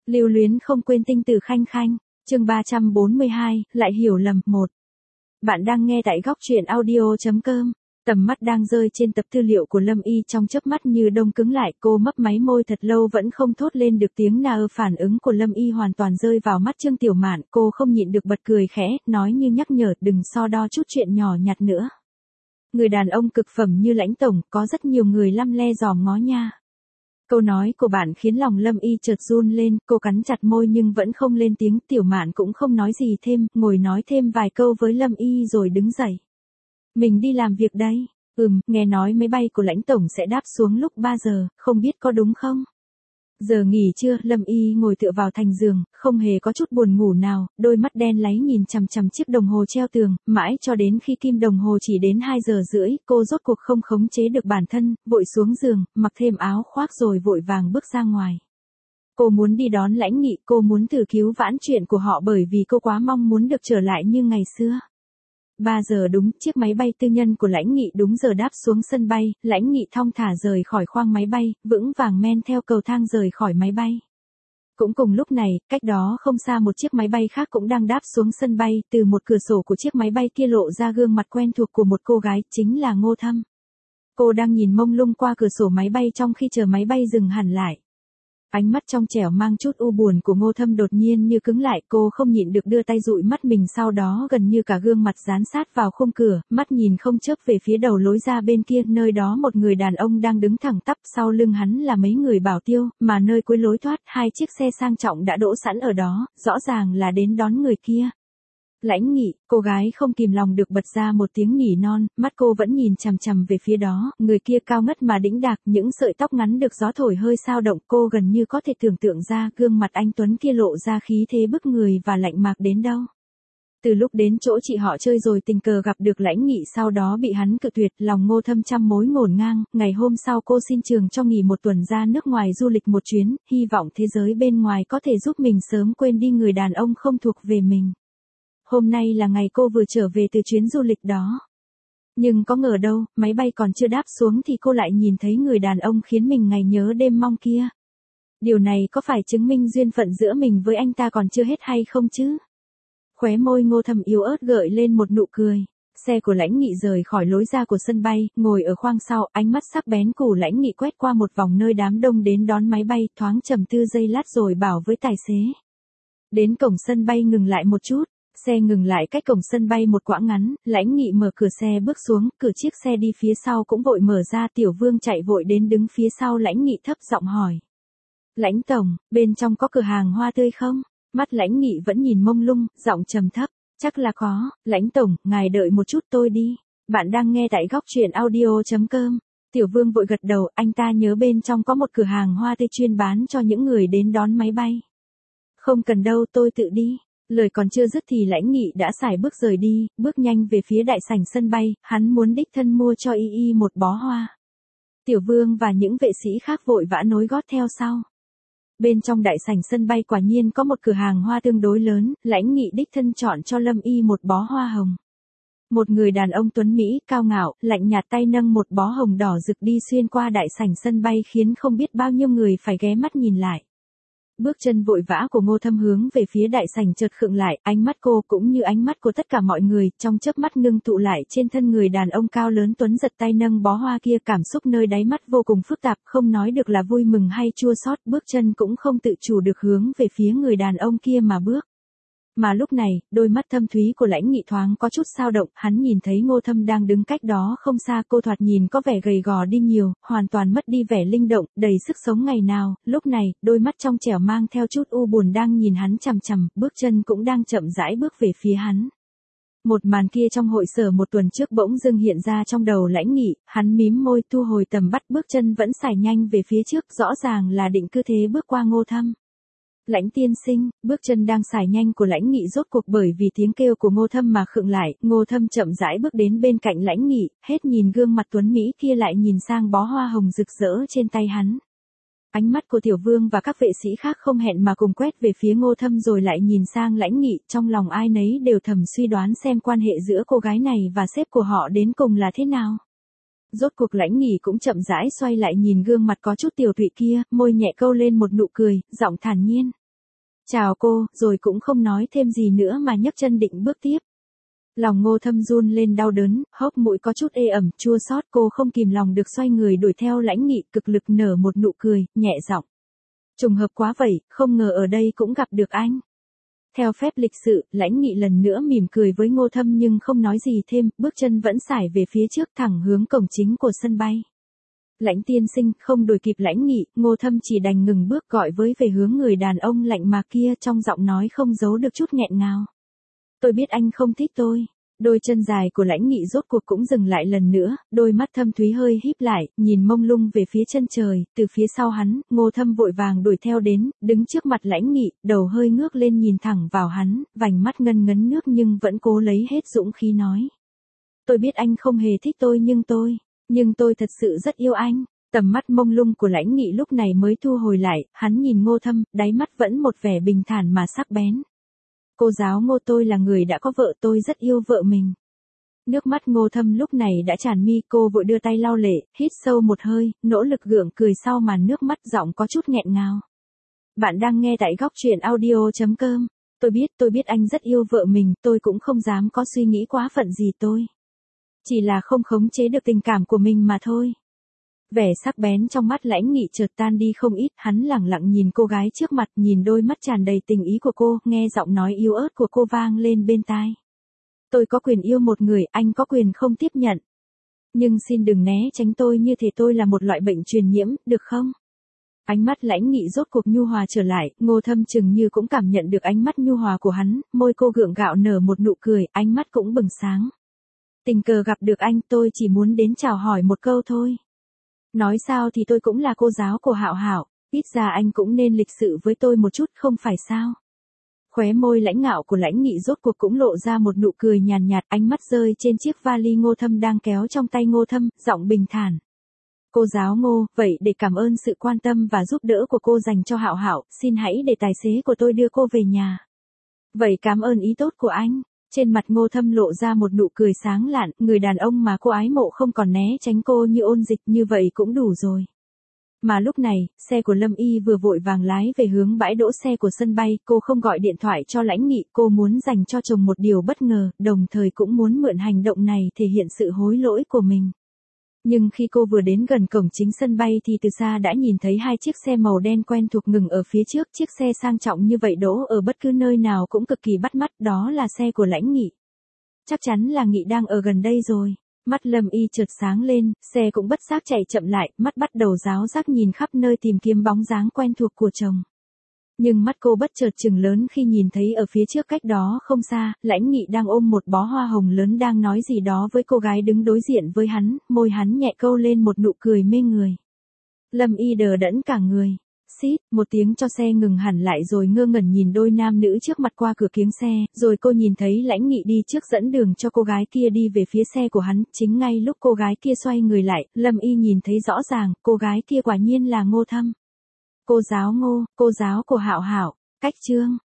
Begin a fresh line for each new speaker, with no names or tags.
Lưu luyến không quên tinh tử khanh khanh, chương 342, lại hiểu lầm, 1. Bạn đang nghe tại góc truyện audio.com. Tầm mắt đang rơi trên tập tư liệu của Lâm Y, trong chớp mắt như đông cứng lại, cô mấp máy môi thật lâu vẫn không thốt lên được tiếng nào. Phản ứng của Lâm Y hoàn toàn rơi vào mắt Trương Tiểu Mạn, cô không nhịn được bật cười khẽ, nói như nhắc nhở, đừng so đo chút chuyện nhỏ nhặt nữa. Người đàn ông cực phẩm như Lãnh tổng, có rất nhiều người lăm le dòm ngó nha. Câu nói của bạn khiến lòng Lâm Y chợt run lên, cô cắn chặt môi nhưng vẫn không lên tiếng. Tiểu Mạn cũng không nói gì thêm, ngồi nói thêm vài câu với Lâm Y rồi đứng dậy. Mình đi làm việc đây. Nghe nói máy bay của Lãnh tổng sẽ đáp xuống lúc 3 giờ, không biết có đúng không? Giờ nghỉ trưa, Lâm Y ngồi tựa vào thành giường, không hề có chút buồn ngủ nào, đôi mắt đen láy nhìn chằm chằm chiếc đồng hồ treo tường, mãi cho đến khi kim đồng hồ chỉ đến 2 giờ rưỡi, cô rốt cuộc không khống chế được bản thân, vội xuống giường, mặc thêm áo khoác rồi vội vàng bước ra ngoài. Cô muốn đi đón Lãnh Nghị, cô muốn thử cứu vãn chuyện của họ bởi vì cô quá mong muốn được trở lại như ngày xưa. 3 giờ đúng, chiếc máy bay tư nhân của Lãnh Nghị đúng giờ đáp xuống sân bay, Lãnh Nghị thong thả rời khỏi khoang máy bay, vững vàng men theo cầu thang rời khỏi máy bay. Cũng cùng lúc này, cách đó không xa một chiếc máy bay khác cũng đang đáp xuống sân bay, từ một cửa sổ của chiếc máy bay kia lộ ra gương mặt quen thuộc của một cô gái, chính là Ngô Thâm. Cô đang nhìn mông lung qua cửa sổ máy bay trong khi chờ máy bay dừng hẳn lại. Ánh mắt trong trẻo mang chút u buồn của Ngô Thâm đột nhiên như cứng lại, cô không nhịn được đưa tay dụi mắt mình, sau đó gần như cả gương mặt dán sát vào khung cửa, mắt nhìn không chớp về phía đầu lối ra bên kia, nơi đó một người đàn ông đang đứng thẳng tắp, sau lưng hắn là mấy người bảo tiêu, mà nơi cuối lối thoát, 2 chiếc xe sang trọng đã đỗ sẵn ở đó, rõ ràng là đến đón người kia. Lãnh Nghị, cô gái không kìm lòng được bật ra một tiếng nỉ non, mắt cô vẫn nhìn chằm chằm về phía đó, người kia cao ngất mà đĩnh đạc, những sợi tóc ngắn được gió thổi hơi xao động, cô gần như có thể tưởng tượng ra gương mặt anh tuấn kia lộ ra khí thế bức người và lạnh mạc đến đâu. Từ lúc đến chỗ chị họ chơi rồi tình cờ gặp được Lãnh Nghị, sau đó bị hắn cự tuyệt, lòng Ngô Thâm trăm mối ngổn ngang. Ngày hôm sau cô xin trường cho nghỉ 1 tuần ra nước ngoài du lịch một chuyến, hy vọng thế giới bên ngoài có thể giúp mình sớm quên đi người đàn ông không thuộc về mình. Hôm nay là ngày cô vừa trở về từ chuyến du lịch đó. Nhưng có ngờ đâu, máy bay còn chưa đáp xuống thì cô lại nhìn thấy người đàn ông khiến mình ngày nhớ đêm mong kia. Điều này có phải chứng minh duyên phận giữa mình với anh ta còn chưa hết hay không chứ? Khóe môi Ngô Thâm yếu ớt gợi lên một nụ cười. Xe của Lãnh Nghị rời khỏi lối ra của sân bay, ngồi ở khoang sau, ánh mắt sắc bén của Lãnh Nghị quét qua một vòng nơi đám đông đến đón máy bay, thoáng trầm tư giây lát rồi bảo với tài xế. Đến cổng sân bay ngừng lại một chút. Xe ngừng lại cách cổng sân bay một quãng ngắn, Lãnh Nghị mở cửa xe bước xuống, cửa chiếc xe đi phía sau cũng vội mở ra. Tiểu Vương chạy vội đến đứng phía sau Lãnh Nghị thấp giọng hỏi. Lãnh tổng, bên trong có cửa hàng hoa tươi không? Mắt Lãnh Nghị vẫn nhìn mông lung, giọng trầm thấp. Chắc là có, Lãnh tổng, ngài đợi một chút tôi đi. Bạn đang nghe tại góc truyện audio.com. Tiểu Vương vội gật đầu, anh ta nhớ bên trong có một cửa hàng hoa tươi chuyên bán cho những người đến đón máy bay. Không cần đâu, tôi tự đi. Lời còn chưa dứt thì Lãnh Nghị đã sải bước rời đi, bước nhanh về phía đại sảnh sân bay, hắn muốn đích thân mua cho Y một bó hoa. Tiểu Vương và những vệ sĩ khác vội vã nối gót theo sau. Bên trong đại sảnh sân bay quả nhiên có một cửa hàng hoa tương đối lớn, Lãnh Nghị đích thân chọn cho Lâm Y một bó hoa hồng. Một người đàn ông tuấn Mỹ, cao ngạo, lạnh nhạt tay nâng một bó hồng đỏ rực đi xuyên qua đại sảnh sân bay khiến không biết bao nhiêu người phải ghé mắt nhìn lại. Bước chân vội vã của Ngô Thâm hướng về phía đại sảnh chợt khựng lại, ánh mắt cô cũng như ánh mắt của tất cả mọi người, trong chớp mắt ngưng tụ lại trên thân người đàn ông cao lớn tuấn giật tay nâng bó hoa kia, cảm xúc nơi đáy mắt vô cùng phức tạp, không nói được là vui mừng hay chua xót, bước chân cũng không tự chủ được hướng về phía người đàn ông kia mà bước. Mà lúc này, đôi mắt thâm thúy của Lãnh Nghị thoáng có chút dao động, hắn nhìn thấy Ngô Thâm đang đứng cách đó không xa, cô thoạt nhìn có vẻ gầy gò đi nhiều, hoàn toàn mất đi vẻ linh động, đầy sức sống ngày nào, lúc này, đôi mắt trong trẻo mang theo chút u buồn đang nhìn hắn chằm chằm, bước chân cũng đang chậm rãi bước về phía hắn. Một màn kia trong hội sở 1 tuần trước bỗng dưng hiện ra trong đầu Lãnh Nghị, hắn mím môi thu hồi tầm bắt, bước chân vẫn sải nhanh về phía trước, rõ ràng là định cứ thế bước qua Ngô Thâm. Lãnh tiên sinh, bước chân đang sải nhanh của Lãnh Nghị rốt cuộc bởi vì tiếng kêu của Ngô Thâm mà khựng lại, Ngô Thâm chậm rãi bước đến bên cạnh Lãnh Nghị, hết nhìn gương mặt tuấn Mỹ kia lại nhìn sang bó hoa hồng rực rỡ trên tay hắn. Ánh mắt của Tiểu Vương và các vệ sĩ khác không hẹn mà cùng quét về phía Ngô Thâm rồi lại nhìn sang Lãnh Nghị, trong lòng ai nấy đều thầm suy đoán xem quan hệ giữa cô gái này và sếp của họ đến cùng là thế nào. Rốt cuộc Lãnh Nghị cũng chậm rãi xoay lại nhìn gương mặt có chút tiều tụy kia, môi nhẹ câu lên một nụ cười, giọng thản nhiên. Chào cô, rồi cũng không nói thêm gì nữa mà nhấc chân định bước tiếp. Lòng Ngô Thâm run lên đau đớn, hốc mũi có chút ê ẩm, chua xót, cô không kìm lòng được xoay người đuổi theo Lãnh Nghị, cực lực nở một nụ cười, nhẹ giọng. Trùng hợp quá vậy, không ngờ ở đây cũng gặp được anh. Theo phép lịch sự, Lãnh Nghị lần nữa mỉm cười với Ngô Thâm nhưng không nói gì thêm, bước chân vẫn sải về phía trước thẳng hướng cổng chính của sân bay. Lãnh tiên sinh, không đuổi kịp Lãnh Nghị, Ngô Thâm chỉ đành ngừng bước gọi với về hướng người đàn ông lạnh mà kia, trong giọng nói không giấu được chút nghẹn ngào. Tôi biết anh không thích tôi. Đôi chân dài của Lãnh Nghị rốt cuộc cũng dừng lại lần nữa, đôi mắt thâm thúy hơi híp lại, nhìn mông lung về phía chân trời, từ phía sau hắn, Ngô Thâm vội vàng đuổi theo đến, đứng trước mặt Lãnh Nghị, đầu hơi ngước lên nhìn thẳng vào hắn, vành mắt ngân ngấn nước nhưng vẫn cố lấy hết dũng khí nói. Tôi biết anh không hề thích tôi nhưng tôi thật sự rất yêu anh. Tầm mắt mông lung của Lãnh Nghị lúc này mới thu hồi lại, hắn nhìn Ngô Thâm, đáy mắt vẫn một vẻ bình thản mà sắc bén. Cô giáo Ngô, tôi là người đã có vợ, tôi rất yêu vợ mình. Nước mắt Ngô Thâm lúc này đã tràn mi, cô vội đưa tay lau lệ, hít sâu một hơi, nỗ lực gượng cười sau màn nước mắt, giọng có chút nghẹn ngào. Bạn đang nghe tại góc truyện audio.com. Tôi biết anh rất yêu vợ mình, tôi cũng không dám có suy nghĩ quá phận gì tôi. Chỉ là không khống chế được tình cảm của mình mà thôi. Vẻ sắc bén trong mắt Lãnh Nghị chợt tan đi không ít, hắn lẳng lặng nhìn cô gái trước mặt, nhìn đôi mắt tràn đầy tình ý của cô, nghe giọng nói yếu ớt của cô vang lên bên tai. Tôi có quyền yêu một người, anh có quyền không tiếp nhận. Nhưng xin đừng né tránh tôi như thể tôi là một loại bệnh truyền nhiễm, được không? Ánh mắt Lãnh Nghị rốt cuộc nhu hòa trở lại, Ngô Thâm chừng như cũng cảm nhận được ánh mắt nhu hòa của hắn, môi cô gượng gạo nở một nụ cười, ánh mắt cũng bừng sáng. Tình cờ gặp được anh, tôi chỉ muốn đến chào hỏi một câu thôi. Nói sao thì tôi cũng là cô giáo của Hạo Hạo, ít ra anh cũng nên lịch sự với tôi một chút, không phải sao? Khóe môi lãnh ngạo của Lãnh Nghị rốt cuộc cũng lộ ra một nụ cười nhàn nhạt, ánh mắt rơi trên chiếc vali Ngô Thâm đang kéo trong tay Ngô Thâm, giọng bình thản. Cô giáo Ngô, vậy để cảm ơn sự quan tâm và giúp đỡ của cô dành cho Hạo Hạo, xin hãy để tài xế của tôi đưa cô về nhà. Vậy cảm ơn ý tốt của anh. Trên mặt Ngô Thâm lộ ra một nụ cười sáng lạn, người đàn ông mà cô ái mộ không còn né tránh cô như ôn dịch, như vậy cũng đủ rồi. Mà lúc này, xe của Lâm Y vừa vội vàng lái về hướng bãi đỗ xe của sân bay, cô không gọi điện thoại cho Lãnh Nghị, cô muốn dành cho chồng một điều bất ngờ, đồng thời cũng muốn mượn hành động này thể hiện sự hối lỗi của mình. Nhưng khi cô vừa đến gần cổng chính sân bay thì từ xa đã nhìn thấy hai chiếc xe màu đen quen thuộc ngừng ở phía trước, chiếc xe sang trọng như vậy đỗ ở bất cứ nơi nào cũng cực kỳ bắt mắt, đó là xe của Lãnh Nghị. Chắc chắn là Nghị đang ở gần đây rồi. Mắt Lâm Y chợt sáng lên, xe cũng bất giác chạy chậm lại, mắt bắt đầu ráo rác nhìn khắp nơi tìm kiếm bóng dáng quen thuộc của chồng. Nhưng mắt cô bất chợt trừng lớn khi nhìn thấy ở phía trước cách đó không xa, Lãnh Nghị đang ôm một bó hoa hồng lớn đang nói gì đó với cô gái đứng đối diện với hắn, môi hắn nhẹ câu lên một nụ cười mê người. Lâm Y đờ đẫn cả người. Xít, một tiếng cho xe ngừng hẳn lại rồi ngơ ngẩn nhìn đôi nam nữ trước mặt qua cửa kiếng xe, rồi cô nhìn thấy Lãnh Nghị đi trước dẫn đường cho cô gái kia đi về phía xe của hắn, chính ngay lúc cô gái kia xoay người lại, Lâm Y nhìn thấy rõ ràng, cô gái kia quả nhiên là Ngô Thâm. Cô giáo Ngô, cô giáo của Hạo Hạo, cách chương.